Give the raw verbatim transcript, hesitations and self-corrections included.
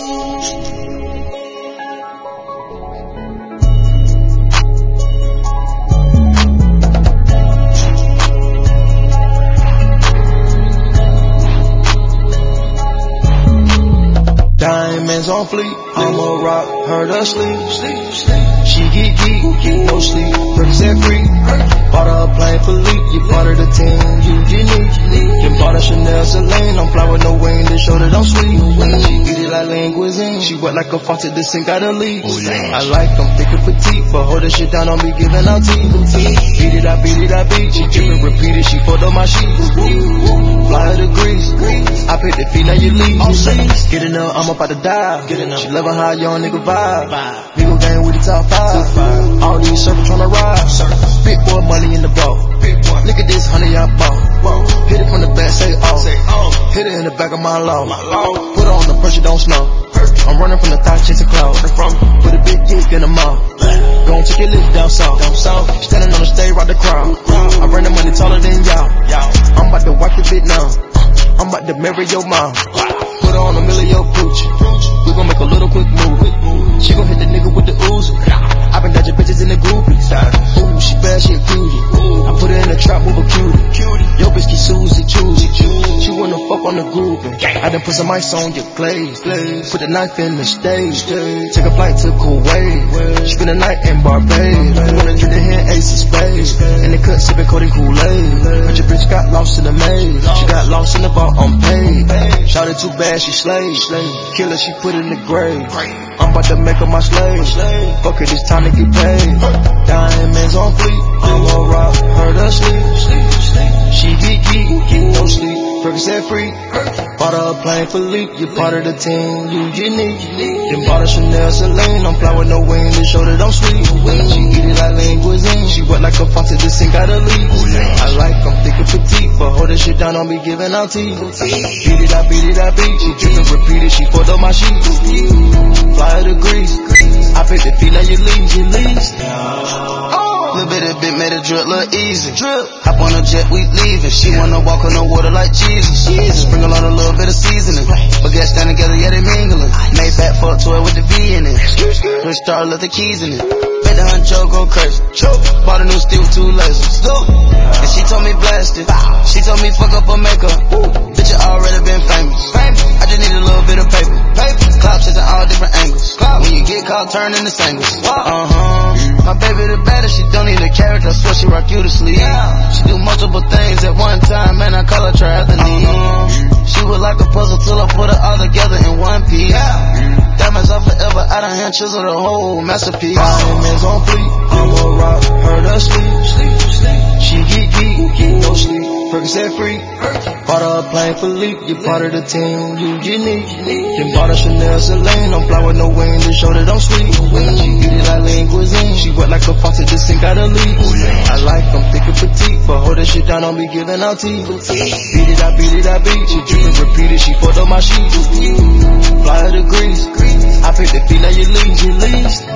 Diamonds on fleek, I'm a rock, her to sleep. She get geek, no sleep, Percocet free. Bought her a plane for leak, you part of the team, you unique. Then bought a Chanel Celine, I'm fly with no wing to show that I'm sweet. She eat it like linguine, she wet like a faucet, this thing got a leak. I like them thick and petite, but hold that shit down, don't be giving out tea. Beat it, I beat it, I beat, she drip it, repeat it, she fucked up my sheets. Fly her to Greece, I pick the feet, now you leave. Get in there, I'm about to die. She loving how young nigga vibe. Nigga gang with the top five. All these surfers tryna ride. Big boy money in the boat. Look at this honey I bought. Hit it from the back, say oh. Hit it in the back of my low. Put on the pressure, don't snow. I'm running from the thoughts, chasing clouds. Put a big dick in the mouth. Gon' take your lips down south. Standing on the stage, rock the crowd. I run the money taller than y'all. I'm about to wipe the bit now. I'm about to marry your mom. Put her on a million your coochie. We gon' make a little quick move. She gon' hit the nigga with the ooze. I been dodging bitches in the groupies. Ooh, she bad, she a cutie. I put her in the trap, move a cutie. Yo bitch keep Susie, choosy. She wanna fuck on the grouping. I done put some ice on your glaze. Put the knife in the stage. Take a flight to Kuwait. Spend the night in Barbados. Wanna drink the hand ace of spades. In the cut sipping Cody Kool-Aid. But your bitch got lost in the maze. She got lost in the vault unpaid. Shout it too bad, she slayed. Killer, she put in the grave. I'm about to make her my slave. Fuck it, it's time to get paid. Diamonds on fleek, I'm a rock, her to sleep. She get geek, no sleep, Percocet free. Bought her a plane for leak, you part of the team, you unique. Then bought a Chanel Celine, I'm fly with no wing to show that I'm sweet. She eat it like linguine, she wet like a faucet, this thing got a leak. I like them thick and petite, but hold that shit down, don't be giving out tea. Beat it, I beat it, I beat, she drip and repeat it, she fucked up my sheets. Fly her to Greece, I pick the feet, now you leave, you leave. Little bit of bit made a drip look easy. Drip. Hop on a jet, we leaving. She wanna walk on the water like Jesus. Jesus. Sprinkle on a little bit of seasoning. But get stand together, yeah, they mingling. Made fat fuck toy with the V in it. Push star, left the keys in it. Bet the huncho go crazy. Bought a new steel with two lasers. And she told me blast it. She told me fuck up her makeup. Bitch, you already been famous. I just need a little bit of paper. Clout chasing all different angles. When you get caught, turn into singles. Uh-huh. My baby the baddest, she don't need a character, I swear she rock you to sleep. She do multiple things at one time, man, I call her triathlete. Uh-huh. She was like a puzzle till I put it all together in one piece. Diamonds are forever, I done hand chisel the whole masterpiece. Diamonds on fleek, I'm a rock, her to sleep. She get geek, no sleep, Percocet free. Bought her a plane for leak, you part of the team, you unique. Then bought a Chanel Celine, I'm fly with no wing to show that I'm sweet. She eat it like linguine, she wet like a faucet, this thing got a leak. I like them thick and petite, but hold that shit down, don't be giving out tea. Beat it, I beat it, I beat, she drip and repeat it, she fucked up my sheets. Fly her to Greece, I pick the feet, now you leave, you leave.